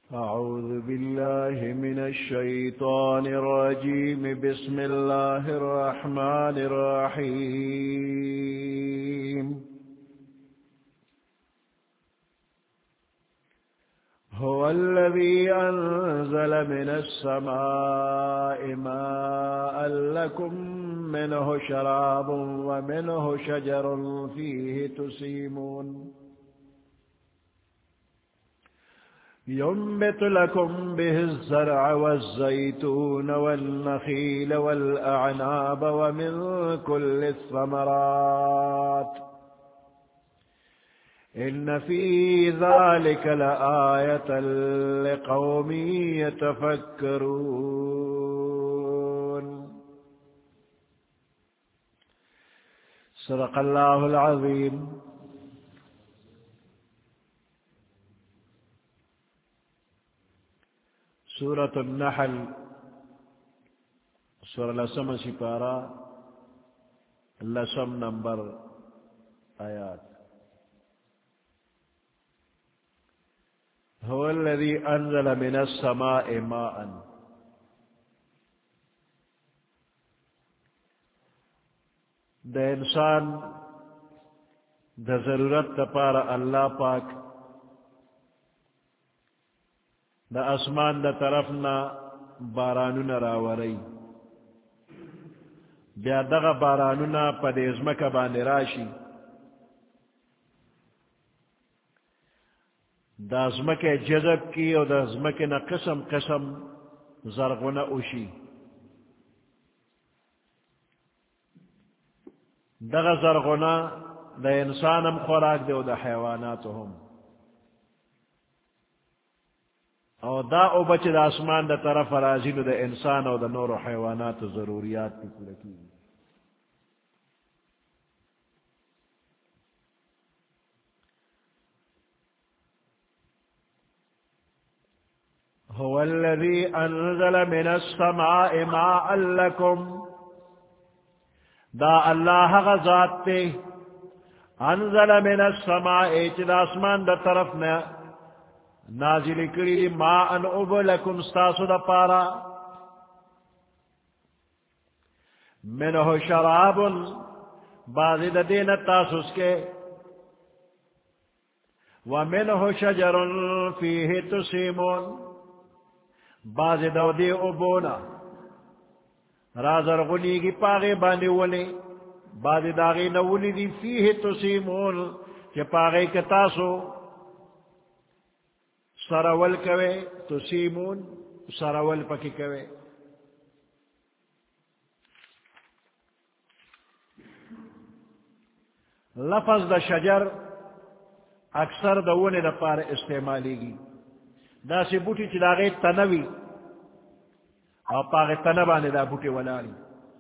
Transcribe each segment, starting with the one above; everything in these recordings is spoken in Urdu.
أعوذ بالله من الشيطان الرجيم. بسم الله الرحمن الرحيم. هو الذي أنزل من السماء ماء لكم منه شراب ومنه شجر فيه تسيمون ينبت لكم به الزرع والزيتون والنخيل والأعناب ومن كل الثمرات إن في ذلك لآية لقوم يتفكرون. صدق الله العظيم. سورة النحل سورة لسم سپارہ لسم نمبر آیات. هو الذي أنزل من السماء ماء. دا انسان دا ضرورت دا پارا اللہ پاک دا اسمان دا طرفنا بارانونا راوری بیا دغا بارانونا پا دیزمک باندې راشی دا ازمک جذب کی او دا ازمک نا قسم قسم زرغنا اوشی دغا زرغنا دا انسانم خوراک دے او دا حیواناتهم او دا او بچ دا اسمان دا طرف رازینو دا انسان او دا نور و حیوانات و ضروریات پی پلکی. هو الذي انزل من السماء ماء لكم. دا اللہ غزات تے انزل من السماء چدا اسمان دا طرف نا نازل کری ماء اب لکم ستاسو دا پارا منہ شراب بعض دا دین تاسوس کے ومنہ شجر فیہ تسیمون بعض دا دی ابونا رازر غنی کی پاغی بانی ولی بعض داغی نولی دی فیہ تسیمون کہ پاغی کتاسو سرول کوے تسیمون سرول پکی کوے. لفظ دا شجر اکثر دا ون دا پار استعمالی گی دا سی بوٹی چی دا غیر تنوی او پاغ تنبانی دا بوٹی ولالی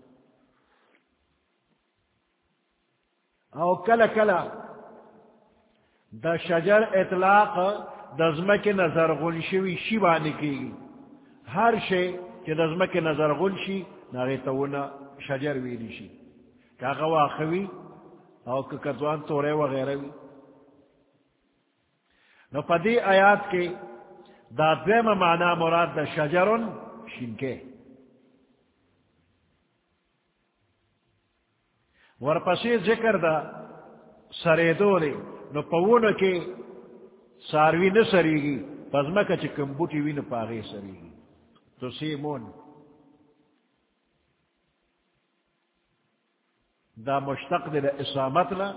او کلا کلا دا شجر اطلاق دزمک نظر غنشوی شی بانی کی ہر شے کہ دزمک نظر غنشی ناغی تونا شجر ویلی شی کاغا واخوی او ککتوان تورے وغیرہ وی. نو پا دی آیات کے دا دویم معنی مراد دا شجرن شنکے ورپسی ذکر دا سریدو لے نو پاونو کے ساروی نہ سریگی پزمکا چکم بوٹی وی نہ پاغی سریگی تو سیمون دا مشتق دے دا اسامت لا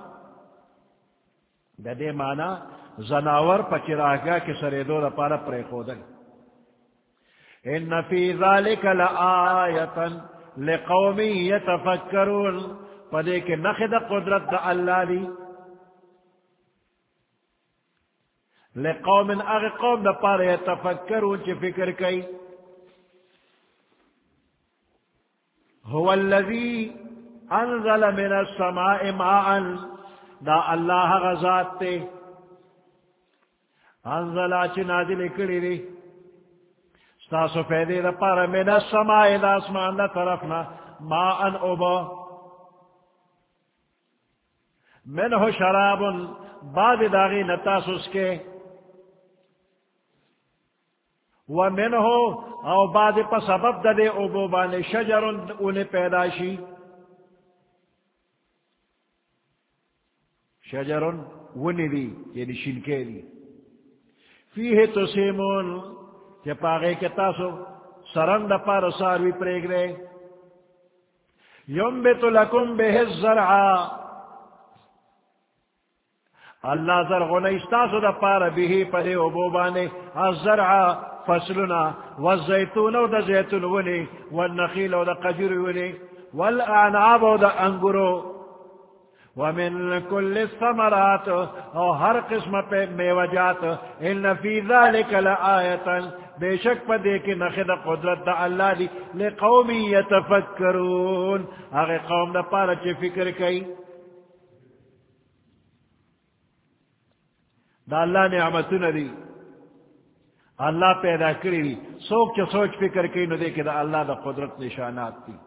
دا دے مانا زناور پا چراغا کے سریدو دا پارا پرے خودن. ان فی ذالک لآیتا لقوم یتفکرون پدے کے نخد قدرت دا اللہ لی لقوم اغی قوم دا پارا یتفکرون چی فکر کئی. هو الذی انزل من السماء ماء دا اللہ غزات تے انزلا چی نازل کری دی ستاسو پیدے دا پارا من السماء دا اسمان دا طرفنا ماء ابا منہ شراب بعد داغی نتاس اس کے ومنه او بعد پا سبب دا دے عبوبان شجرن انہیں پیداشی شجرن ونی دی یعنی شنکے دی فیہ تسیمون کہ پاگے کے تاسو سرند پار ساروی پریگ رے ینبت لکم بہ الزرعا اللہ زرغن استاسو دا پار بہی پدے عبوبانے الزرعا فصلنا والزیتون و دا زیتون ونی والنخیل و دا قجر ونی والاعناب و دا انگرو ومن كل الثمرات او ہر قسم پہ میوجات ان فی ذلک لآیتا بے شک پا دیکھ نخد قدرت دا اللہ دی لقوم یتفکرون اگر قوم دا پارا چی فکر کئی دا اللہ نعمتون دی اللہ پیدا کری دی سوچ فکر کئی نو دیکھ دا اللہ دا قدرت نشانات دی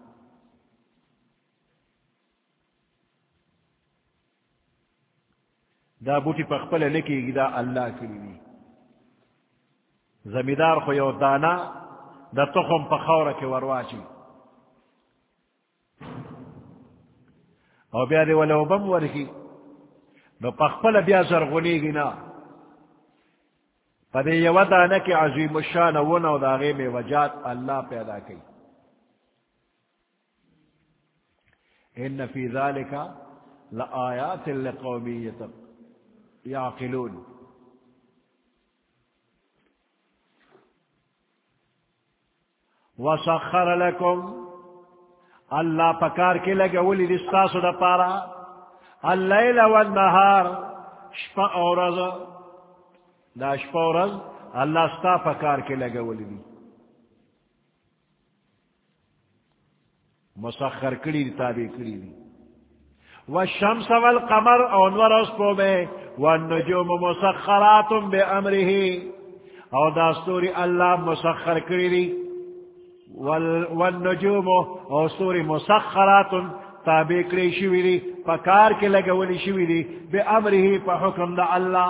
دا بوٹی پخپل لکی گی دا اللہ کری دی زمیدار خو یو دانا دا تخم پخورا کے ورواچی او بیا دی ولو بم ورکی نو پخپل بیا زرغنی گی نا پا دی یو دانا کی عظیم الشان ونو دا غیم وجات اللہ پیدا کی ان فی ذالکا لآیات لقومیت یعقلون وسخر لکم اللہ پکار کے لگے ولی دستاسو دا پارا اللیل والنہار شپا اورز دا شپا اورز اللہ ستا پکار کے لگے ولی دی مسخر کری دی تابع کری دی والشمس والقمر انور اسپو میں والنجوم مسخرات بامرہ او داستوری اللہ مسخر کری دی والنجوم او سوری مسخرات تابع کری شوی دی پکار کے لگولی شوی دی بامرہ پا حکم دا اللہ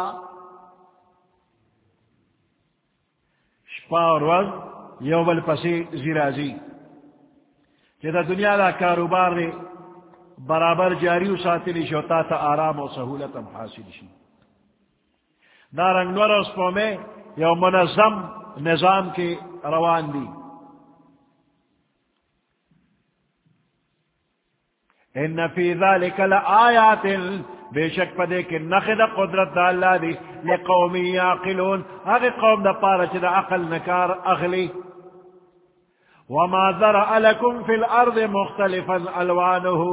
شپا اور وز یوبل پسی زیرازی جدا دنیا دا کاروبار دی برابر جاری و ساتلی شوتا تا آرام و سہولت ہم حاصل شی دارنگ نور اسپو میں یو منظم نظام کے روان دی ان فی ذالک لآیات بے شک پدے کہ نخد قدرت دا اللہ دی لقومی یعقلون اگے قوم دا پارا چی دا عقل نکار اغلی وما ذرأ لکم فی الارض مختلفا الوانہو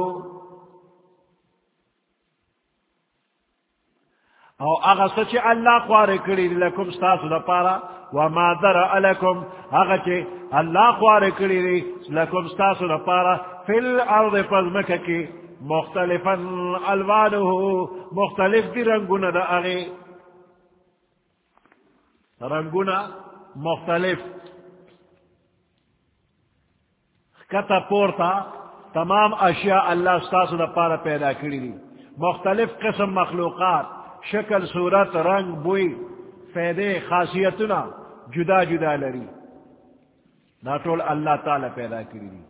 او اغا سچی اللہ خوار کری لکم ستاسو دا پارا وما ذرأ لکم اغا چی اللہ خوار کری لکم ستاسو دا پارا فی الارض پزمکہ کی مختلفا الوانہو مختلف دی رنگونا دا اغی رنگونا مختلف کتا پورتا تمام اشیاء اللہ ستاسو دا پارا پیدا کری دی مختلف قسم مخلوقات شکل صورت رنگ بوئی فیدے خاصیتنا جدا جدا لری نا طول اللہ تعالی پیدا کری دی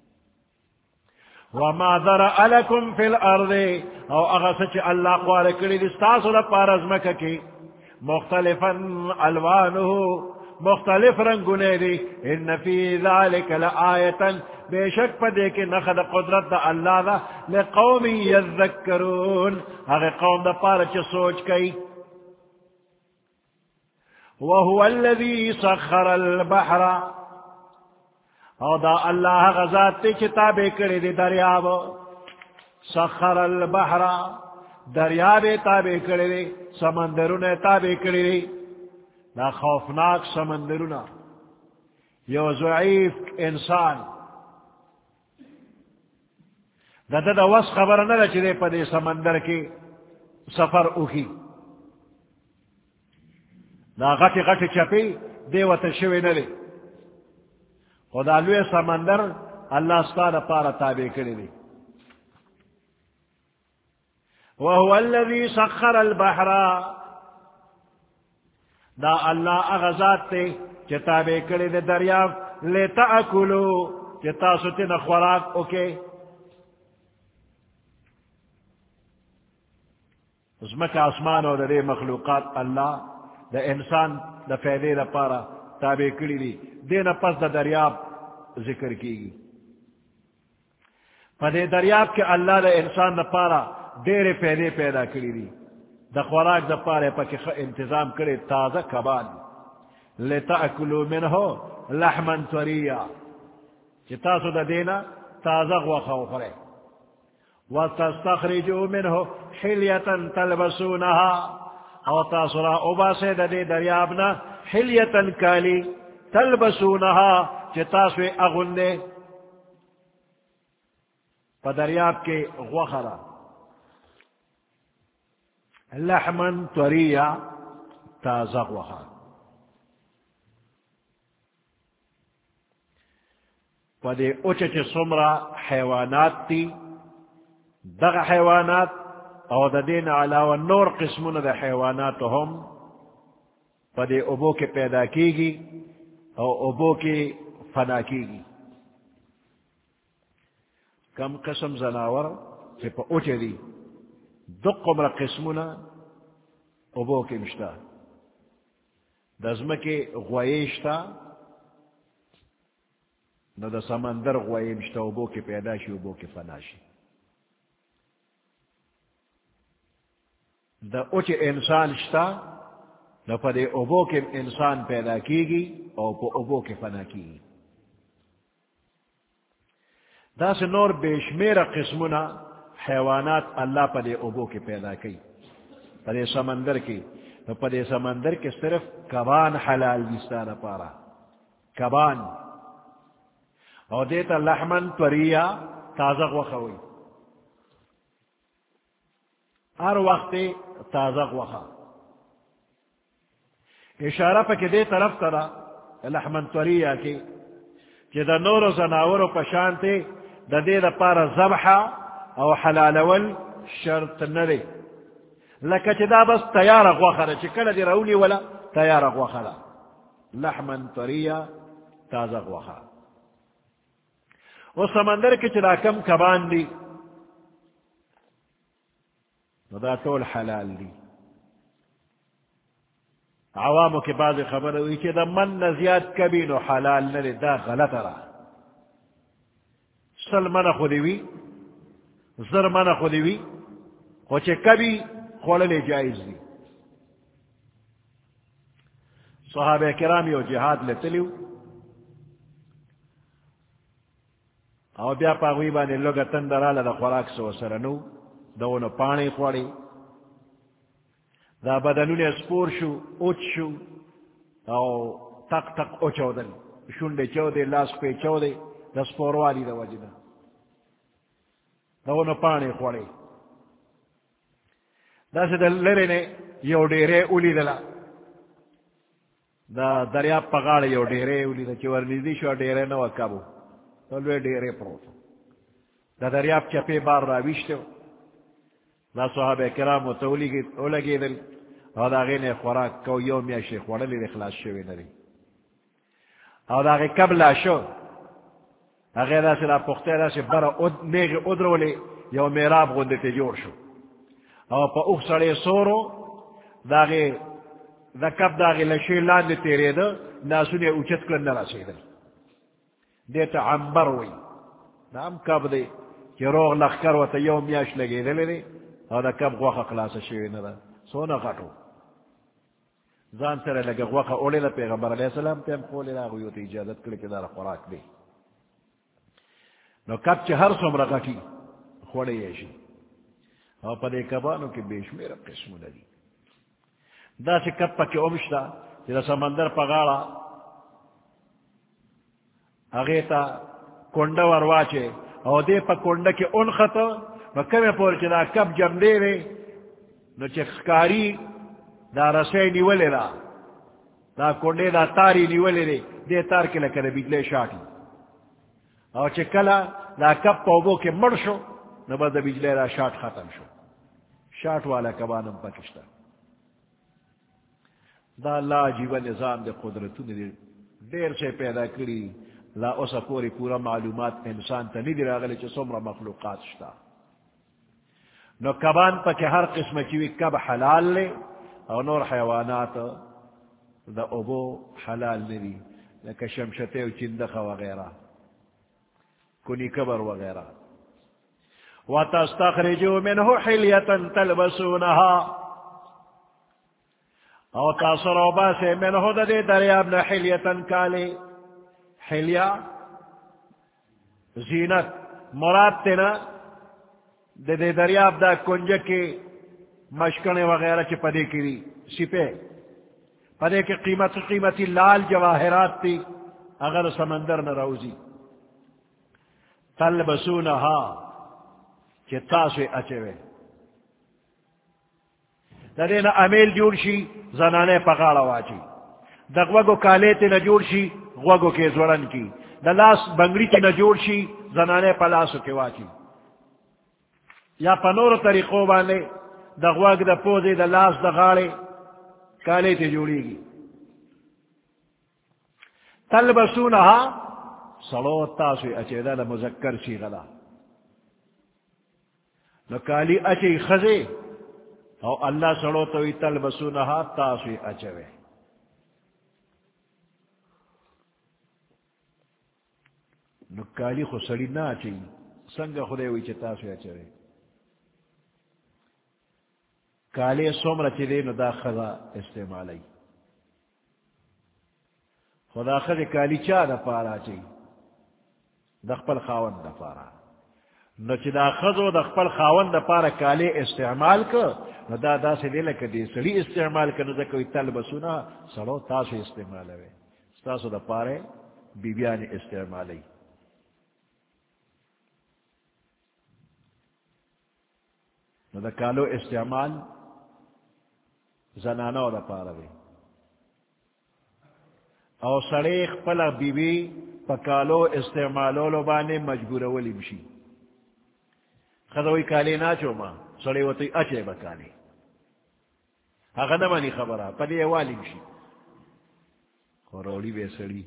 وما ذرأ لکم فی الارض او اغسچ اللہ قوار کری دی ستاسو دا پارزمکہ کی مختلفا الوانہو مختلف رنگنے دی ان فی ذالک لآیتا بے شک پا دے کے نخد قدرت دا اللہ دا لقوم یذکرون اگر قوم دا پارا چا سوچ کئی وهو الذی سخر البحر او دا اللہ غزات تی چتابے کرے دی دریاب سخر البحر دریاب تابے کرے دی سمندرون تابے کرے دی دا خوفناک سمندرون یو ضعیف انسان دا وس خبر نہ چلے پدے سمندر کی سفر اخی دا غٹی غٹی چپی دیوت شوی نلے خدا لوی سمندر اللہ ستاد پارا تابع کری دی وهو الذي سخر البحر دا اللہ اغزات تے چتابے کڑے دے دریاب لتاکلو چتا ستن خوراک اوکے اس میں کا آسمان اور دے مخلوقات اللہ دا انسان دا فیدے دا پارا تابے کڑی دی دینا پس دا دریاب ذکر کی گی پدے دریاب کے اللہ دا انسان دا پارا دیر فیدے پیدا کری دی دا خوراک دا پارے پاک انتظام کرے تازہ کبان لتاکلو منہو لحمن طریا چتاسو دا دینا تازہ غوخا اخرے وتستخرجوا منه حلیة تلبسونها او تاسرا اوباسے دا دے دریابنا حلیة کالی تلبسونها چتاسو اغندے پا دریاب کے غوخرا لحمن طریا تازہ غوخا پا دے اچچ سمرا حیوانات تی دغ حیوانات او دا دین علاوہ نور قسمون دا حیوانات ہم پا دے ابو کے پیدا کی گی او ابو کے فنا کی گی کم قسم زناور چی پا اوچے دی دق عمر قسمون ابو کے مشتا دزم کے غویشتا نو دا سمندر غوی مشتا ابو کے پیداشی ابو کے فناشی دا اوچ انسان شتا نو پا دے ابو کے انسان پیدا کی گی او پا ابو کے فنا کی گی دا سے نور بیشمیر قسمنا حیوانات اللہ پا دے ابو کے پیدا کی پا دے سمندر کی نو پا دے سمندر کے صرف کبان حلال دستانا پارا کبان او دیتا لحمن طریا تازہ وخوی ہر وقت تازہ وخا اشارہ پا کہ دے طرف ترا لحمن طریا کی کہ دا نور و زناور و پشانتے دا دے دا پارا زبحا او حلالول شرط ندے لکہ چی دا بس تیار غوخرا چی کل دی رولی ولا تیار غوخرا لحمن طریا تازہ غوخا و سمندر کی چلا کم کبان دی دا طول حلال دی عوامو کے بعض خبر ہوئی کہ دا من نزیاد کبھی نو حلال ندی دا غلط را سل من خودیوی زر من خودیوی خوچے کبھی خولل جائز دی صحابہ کرامی و جہاد لتلیو او بیا پاگوی بانے لوگا تندرالا دا خوراک سو سرنو دونو پانی خوڑی دا بدنون اسپور شو اوچ شو او تک تک اوچو دل شنڈے چو دے لاس پہ چو دے دا سپور والی دا وجدہ دونو پانی خوڑی دا سے دل لرنے یو ڈیرے اولی دلا دا دریاب پغاڑ یو ڈیرے اولی دا چور نیزی شو ڈیرے نو کبو تلوے ڈیرے پروت دا دریاب چپے بار راویشتے ہو دا صحابہ کرام و تولگی دل او دا غین خوراک کو یوم یا شیخ وڑلی دی خلاص شوی ندی او دا غی کبلا شو اغیر دا سلا پختے دا سی برا نیغ ادرولی یو میراب غندتے جوڑ شو او پا اوخ سڑے سورو دا غی دا کب دا غی لشی لاند تیرے دا ناسونی اوچت کلن نرا سیدل دیتا عمبر وی دا ام کب دی کہ روغ لخکر و تا یوم یاش لگی دلی دی او دا کب غوخ خلاص شوی ندا سونا خطو زان سر لگا غوخ اولی دا پیغمبر علیہ السلام تیم خولی دا غیوت اجازت کلی که دار خوراک دی نو کب چه هر سمرا غٹی خوڑی ایشی او پا دے کبانو کی بیش میرا قسمو ندی دا سی کب پا کی امشتا چی دا سمندر پا غاڑا اغیتا کنڈا ورواچے او دے پا کنڈا کی ان خطا نو کمی پور چی دا کب جم دے رے نو چی خکاری دا رسے نیولی را دا کنڈے دا تاری نیولی رے دے تار کے لکر بیجلے شاکی او چی کلا دا کب پاوبو کے مر شو نو با دا بیجلے را شاٹ ختم شو شاٹ والا کبانم پاکشتا دا اللہ عجیبا نظام دے قدرتون دے دیر سے پیدا کری لا اسا پوری پورا معلومات انسان تا نہیں دی راغلی چی سمرا مخلوقات شتا نو کبان پا کہ ہر قسم چیوی کب حلال لے اور نور حیوانات دا ابو حلال ندی لکہ شمشتے و چندخ وغیرہ کنی کبر وغیرہ وَتَسْتَخْرِجُوا مِنْهُ حِلْيَةً تَلْبَسُونَهَا او تاثروا باسے منہو دا دے دریابنا حلیتن کالے حلیہ زینت مراد تینا دے دریاب دا کنجک کے مشکنے وغیرہ چی پدے کری سپے پدے کے قیمتی لال جواہرات تی اگر سمندر نہ روزی تلبسونہا چی تاسوے اچوے دا دینا امیل جوڑ شی زنانے پکاڑا واچی دا غوگو کالے تی نجوڑ شی غوگو کے زورن کی دا لاس بنگڑی تی نجوڑ شی زنانے پلاسو کے واچی یا پنور طریقوں بانے دا غوگ دا پوزے دا لاس دا غاڑے کالے تی جوڑی گی تلبسونہا صلوت تاسوی اچے دا مذکر سی غلا نو کالی اچے خزے او اللہ سڑو توی تلبسونہا تاسوی اچوے نو کالی خو سڑی نا اچی سنگا خودے ہوئی چی تاسوی اچوے کالی سومر چی دے نو دا خدا استعمالی خدا خد کالی چا دا پارا چی دا خپل خاون دا پارا نو چی دا خزو دا خپل خاون دا پارا کالی استعمال کا نو دا سے دے لکا دے سڑی استعمال کا نو دا کوئی تلبسونا سڑو تاسو استعمال ہے ستاسو دا پارے بیبیانی استعمالی نو دا کالو استعمال زنانو دا پارا دے او سڑیخ پلا بیبی پا کالو استعمالو لو بانے مجبور ولی بشی خدوی کالی ناچو ما سڑی و تی اچے بکالی اگا نمانی خبرہ پدی والی بشی خورولی بے سڑی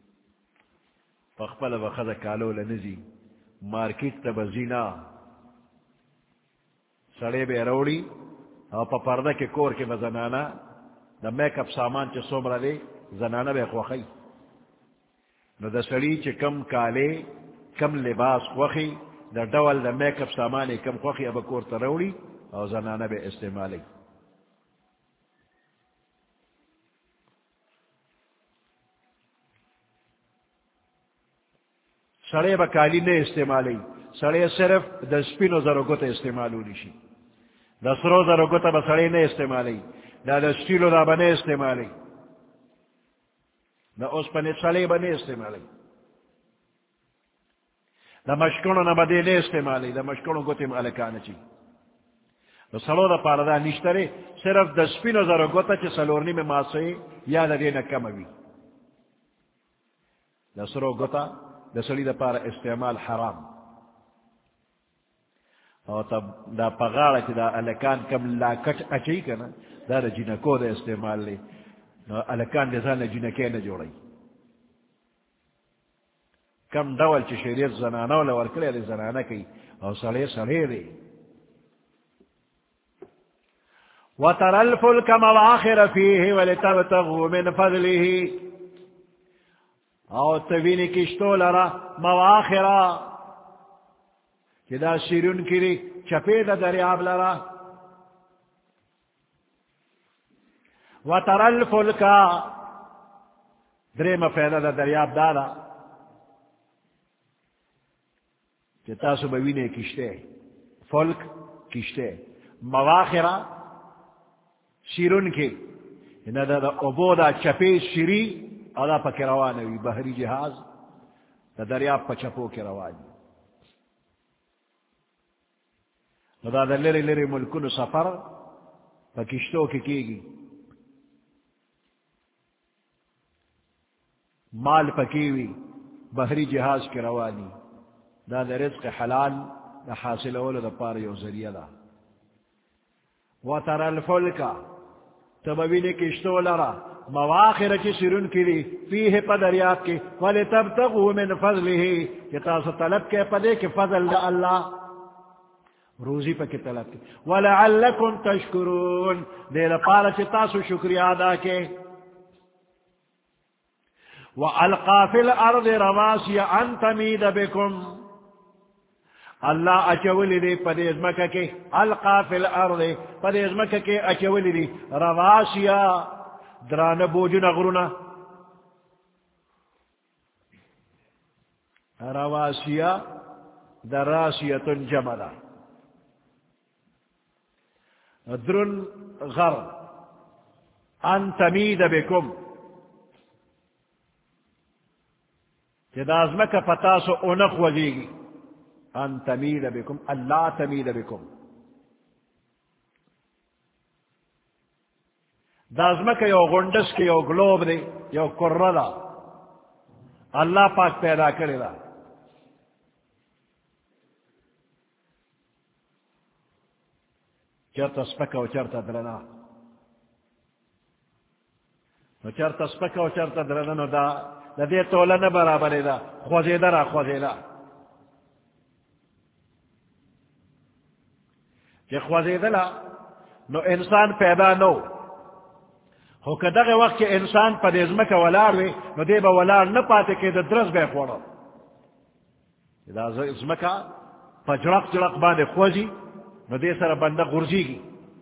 پخپل بخد کالو لنزی مارکیٹ تا بزینا سڑے بے روڑی او پا پردہ کے کور کے بزنانا دا میک اپ سامان چے سومرا دے زنانا بے خوخی نو دا سڑی چے کم کالے کم لباس خوخی دا ڈول دا میک اپ سامانے کم خوخی اب کور تا روڑی او زنانا بے استعمالی سڑے با کالی نے استعمالی سڑے صرف دا سپینو زرگوتا استعمالو نشی دا سرو زرگوتا با سڑے نے استعمالی دا سٹیلو دا بنے استعمالی دا اس پنے سڑے بنے استعمالی دا مشکونو نا بدے نے استعمالی دا مشکونو گوتی مالکانا چی دا سلو دا پاردا نشترے صرف دا سپینو زرگوتا چی سلورنی میں ماسوئی یا دا دینا کموی دا سرو گوتا دا سلی دا پارا استعمال حرام او تب دا پغاڑا چی دا الکان کم لاکٹ اچھی کنا دا دا جنکو دا استعمال لی نو الکان دا زان جنکے نا جوڑی کم دول چی شریعت زنانو لورکلے دا زنانا کی او سلے سلے دی وَتَرَى الْفُلْكَ مَوَاخِرَ فِيهِ وَلِتَبْتَغُوا مِنْ فَضْلِهِ او تبینی کشتو لرا مواخرا چدا سیرون کری چپی دا دریاب لرا وَتَرَى الْفُلْكَ درے مفیدہ دا دریاب دادا چتا سو بوینے کشتے فلک کشتے مواخرا سیرون کی دا دا ابو دا چپی سیری ادا پا کی روانوی بحری جہاز دا دریاب پا چپو کی روانی دا دا لری لری ملکن سفر پا کشتو کی گی مال پا کیوی بحری جہاز کی روانی دا دا رزق حلال دا حاصل اولو دا پاریو ذریعہ دا وَتَرَى الْفُلْكَ تبوینی کشتو لرا مواخر چی سرن کری فیہ پدریات کی ولتبتغوا من فضلہ کہ تاسو طلب کے پدے کہ فضل دا اللہ روزی پا کی طلب کی ولعلکم تشکرون دے لپارا چی تاسو شکریہ ادا کے وَأَلْقَى فِي الْأَرْضِ رَوَاسِيَ أَن تَمِيدَ بِكُمْ اللہ اچولی دی پدیز مکہ کے القا فی الارض پدیز مکہ کے اچولی دی رواسیا دران بوجن غرنا رواسیا دراسیت جملا درن غر ان تمید بکم جداز مکہ پتاسو اونخ وزیگی ان تمید بکم اللہ تمید بکم دازمک یو غنڈس کی یو گلوب دے یو کررلا اللہ پاک پیدا کرے دا چرتا سپکا و چرتا درنا چرتا سپکا و چرتا درنا دا دے تولن برابر دا خوزیدہ را خوزیدہ کہ خوزیدلا نو انسان پیدا نو ہو کہ دغه وقت کہ انسان پا دیزمکا ولار وی نو دے با ولار نپاتے کہ دا درس بے خوڑا دا ازمکا پا جرق جرق باندے خوزی نو دے سر بندہ غرزی گی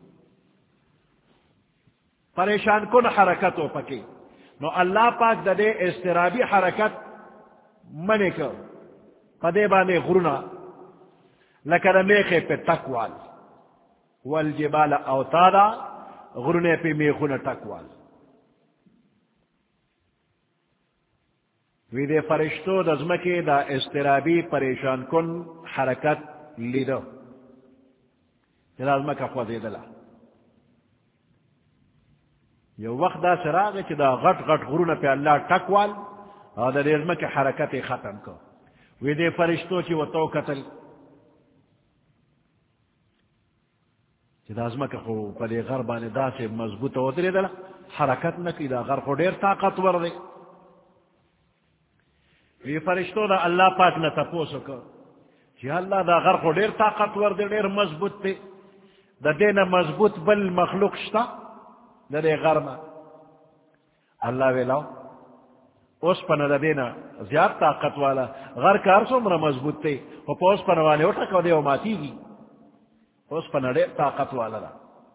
پریشان کن حرکت ہو پکی نو اللہ پاک دا دے استرابی حرکت منی کر پا دے باندے غرنا لکن میخے پہ تکوال والجبال اوتادا غرنے پہ میخون ٹکوال وی دے فرشتو دزمکی دا استرابی پریشان کن حرکت لیدو دزمکا خوزیدلا یو وقت دا سراغی چی دا غٹ غٹ غرنے پہ اللہ ٹکوال اور دا دزمکی حرکت ختم کو وی دے فرشتو چی و تو قتل دازمک خو پدے غر بانے دا سے مضبوط ودرے دلا حرکت نکی دا غر خو دیر طاقت ور دے یہ فرشتو دا اللہ پاک نہ تپوسو کہ جی اللہ دا غر خو دیر طاقت ور دے دیر مضبوط دے دا دینا مضبوط بل مخلوق شتا دا دے غر ما اللہ ویلاو اس پنا دا دینا زیاد طاقت والا غر کار سو مرا مضبوط دے وہ پوس پنوانے اٹھا کو دے و ماتی گی اس پا نڑے طاقت والا دا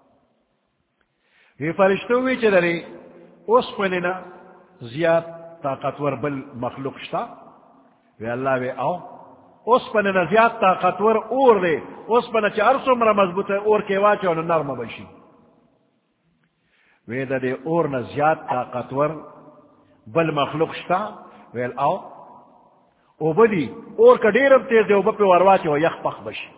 یہ فرشتو وی چھ داری اس پنینا زیاد طاقتور بل مخلوق شتا وی اللہ وی آو اس پنینا زیاد طاقتور اور دے اس پنا چھ ارسو مرا مضبوط ہے اور کے واچو انو نرم بشی وی دا دے اور نا زیاد طاقتور بل مخلوق شتا وی آو او بدی اور کا دیرم تیز دے او بپی ورواچو یخ پخ بشی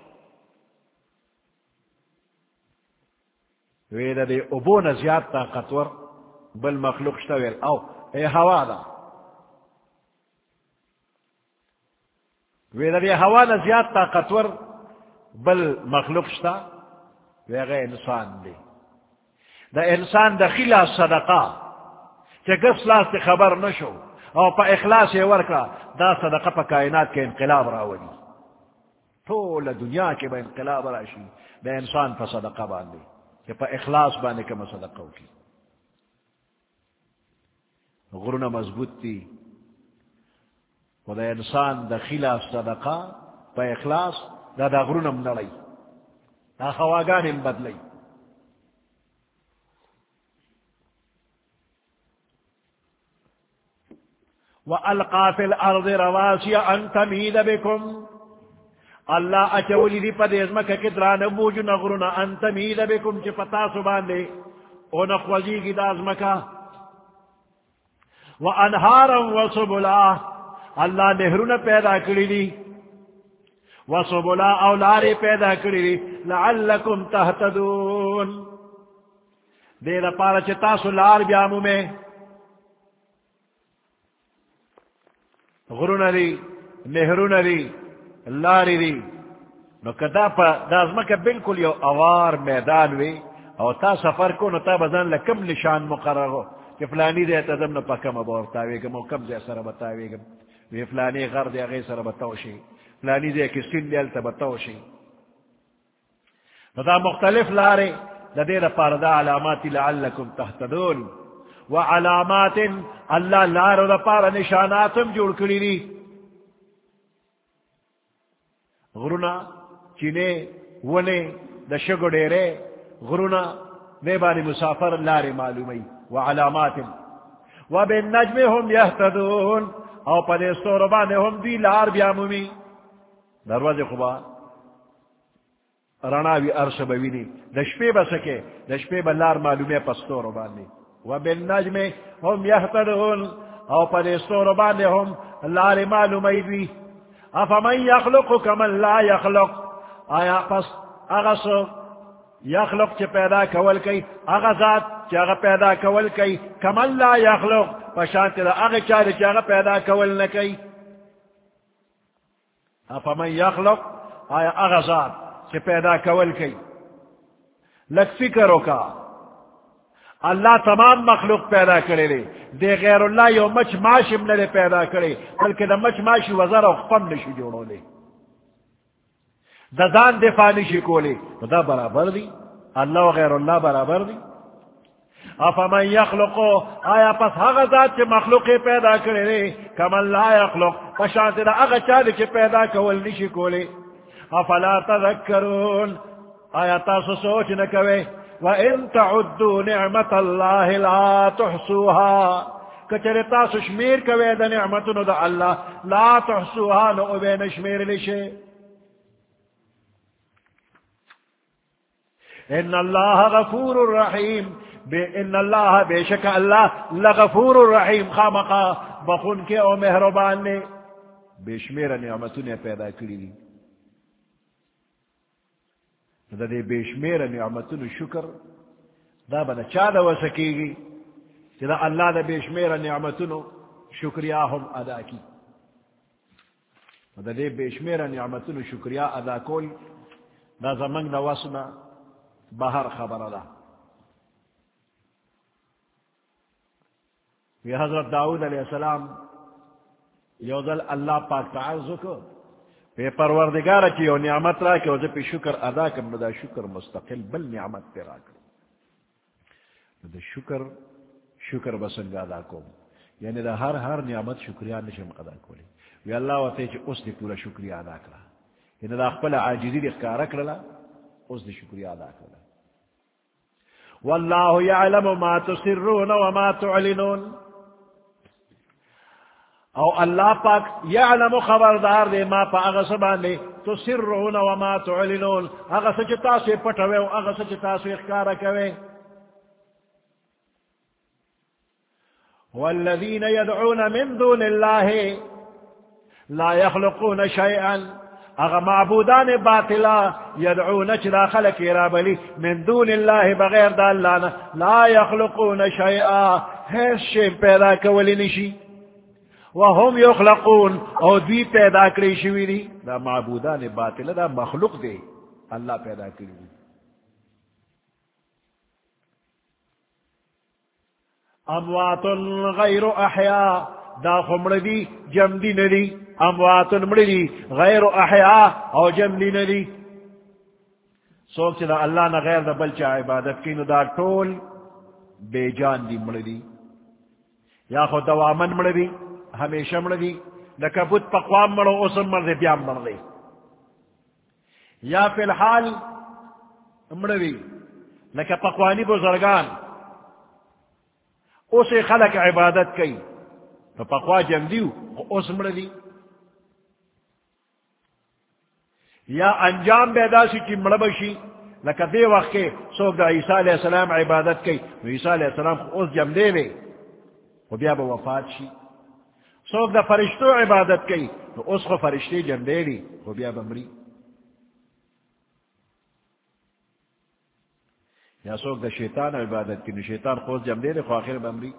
ویدہ دے ابونا زیاد طاقتور بل مخلوق شتا ویل او اے ہوا دا ویدہ دے ہوانا زیاد طاقتور بل مخلوق شتا ویغا انسان دے دا انسان دا خلا صدقہ چا گس لاس تے خبر نشو او پا اخلاص ورکا دا صدقہ پا کائنات کے انقلاب راولی طول دنیا کے با انقلاب راشی دا انسان پا صدقہ باندے کہ پا اخلاص بانے کا صدقہ کی غرنا مضبوط تی و دا انسان دا خلاص صدقہ پا اخلاص دا غرنا منڑی دا خواگان بدلی وَأَلْقَى فِي الْأَرْضِ رَوَاسِيَ أَن تَمِيدَ بِكُمْ اللہ اچولی دی پدیز مکہ کتران موجو نغرنا ان تمید بکم چی پتا سبان دے او نخوزی کی داز مکہ و انہارا و سبلا اللہ نہرون پیدا کری دی و سبلا اولاری پیدا کری دی لعلکم تہتدون دے دا پارا چی تاسو لار بیامو میں غرنا دی نہرون دی لاری دی نو کدا پا دازمکا بالکل یو اوار میدان وی او تا سفر کو نو تا بزن لکم نشان مقرر ہو کہ فلانی دے تدم نہ پکم اب بتاوے گا مو کم دے سر بتاوے گا وی فلانی غر دے غیر سر بتاو شی فلانی دے کہ سن دے تا بتاو شی فدا مختلف لارے لدے دا پاردا علامات لعلکم تہتدون وعلامات اللہ لارو دا پارا نشاناتم جوڑ کری دی غرنا چینے ونے دا شگو ڈیرے غرنا نیبانی مسافر لارے معلومی وعلامات وبالنجم هم يهتدون او پدے سوربانے ہم دی لار بیامومی دروازے خوبا رناوی عرص بوینی دشپے بسکے دشپے بلار معلومی پستور باندے وبالنجم هم يهتدون او پدے سوربانے ہم لار معلومی دی افمن یخلق کمن لا یخلق آیا پس اغسو یخلق چی پیدا کول کئی اغزات چی اغا پیدا کول کئی کمن لا یخلق پشانتی دا اغا چاری چی اغا پیدا کول نکی افمن یخلق آیا اغزات چی پیدا کول کئی لگ فکرو کا اللہ تمام مخلوق پیدا کرے لے دے غیر اللہ یو مچ ماشم نلے پیدا کرے بلکہ دا مچ ماشی وزر و خپم نشی جوڑو لے دا دان دفاع نشی کولے دا برابر دی اللہ و غیر اللہ برابر دی افمن یخلقو آیا پس حق ذات چے مخلوق پیدا کرے لے کمن لا یخلق پشانت دا اغا چالے چے پیدا کول نشی کولے افلا تذکرون آیا تاسو سوچ نکوے وَإِن تَعُدُّوا نِعْمَةَ اللَّهِ لَا تُحْصُوهَا کچھر تاسو شمیر کوے دا نعمتنو دا اللہ لا تحصوها نو اوبین شمیر لشے ان اللہ غفور الرحیم ان اللہ بے شک اللہ لغفور الرحیم خامقا بخون کے او مہربان نے بے شمیر نعمتنے پیدا کری دی دا دے بے شمیر نعمتن شکر دا بنا چادا وسکی گی دا اللہ دا بے شمیر نعمتن شکریہ ہم ادا کی دا دے بے شمیر نعمتن شکریہ ادا کوئی دا زمنگ دا وسنا باہر خبر دا یہ حضرت داؤد علیہ السلام یوزل اللہ پاک تعرض کو پہ پروردگار کی یو نعمت را کہ وزے پہ شکر ادا کر دا شکر مستقل بل نعمت پہ را کر دا شکر بسنگ ادا کو یعنی دا ہر نعمت شکریہ نشم ادا کولے وی اللہ وطے چھ اس نے پورا شکریہ ادا کرا یعنی دا اخبر عاجزی دی اخکارا کرلا اس نے شکریہ ادا کرلا واللہ یعلم ما تسرون وما تعلنون او اللہ پاک یعلم خبردار دے ما پا اغسبان دے تسرون وما تعلنون اغس چتا سے پٹوے اغس چتا سے اخکارا کوے والذین یدعون من دون اللہ لا يخلقون شیئا اغا معبودان باطلا یدعون چلا خلق رابلی من دون اللہ بغیر دا اللہ لا يخلقون شیئا حیث شیم پیدا کولی نشی وهم یخلقون او دی پیدا کری شوی دی دا معبودان باطلا دا مخلوق دے اللہ پیدا کری دی اموات غیر احیاء دا خمر دی جم دی ندی اموات مر دی غیر احیاء او جم دی ندی سوچ دا اللہ نا غیر دا بلچا عبادت کی نو دا ٹول بے جان دی مر دی یا خود دوامن مر دی ہمیشہ مر دی لکا بت پقوام مرو اسم مر دی بیام مر دی یا فی الحال مر دی لکا پقوانی بزرگان اسے خلق عبادت کی تو پقوا جم دیو اس مر دی یا انجام بیداسی کی مربشی لکا دے وقت کے سوک دا عیسیٰ علیہ السلام عبادت کی عیسیٰ علیہ السلام اس جم دے لے وہ بیا با وفات شی سوک دا فرشتو عبادت کی تو اس کو فرشتے جم دے لی وہ بیا بمری یا سوک دا شیطان عبادت کی نو شیطان خوز جم دے لی خو آخر بمری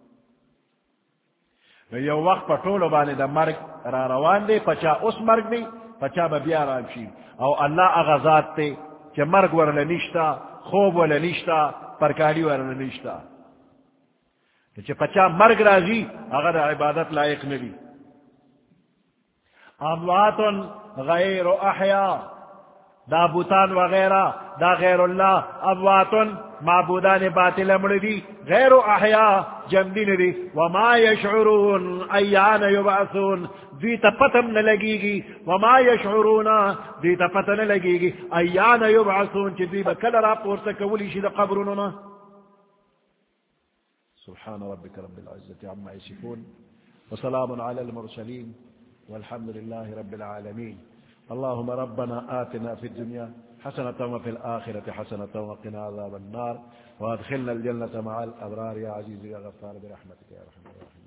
یو وقت پا طولو بانے دا مرگ را روان دے پچا اس مرگ دے پچا با بیا رام شی او اللہ اغازات تے چا مرگ ورل نشتا خوب ورل نشتا پرکالی ورل نشتا چھ پچا مرگ راضی اگر عبادت لائق نبی اموات غیر احیاء دا بوتان وغیرہ دا غیر اللہ اموات معبودان باطل مردی غیر احیاء جمدی ندی وما یشعرون ایان یبعثون دیتا پتم نلگی گی وما یشعرون دیتا پتم نلگی گی ایان یبعثون چی دیبا کل را پورتک ولی شید قبروننا سبحان ربك رب العزة عما يصفون وسلام على المرسلين والحمد لله رب العالمين اللهم ربنا آتنا في الدنيا حسنة وفي الآخرة حسنة وقنا عذاب النار وادخلنا الجنة مع الأبرار يا عزيز يا غفار برحمتك يا رحمة الله.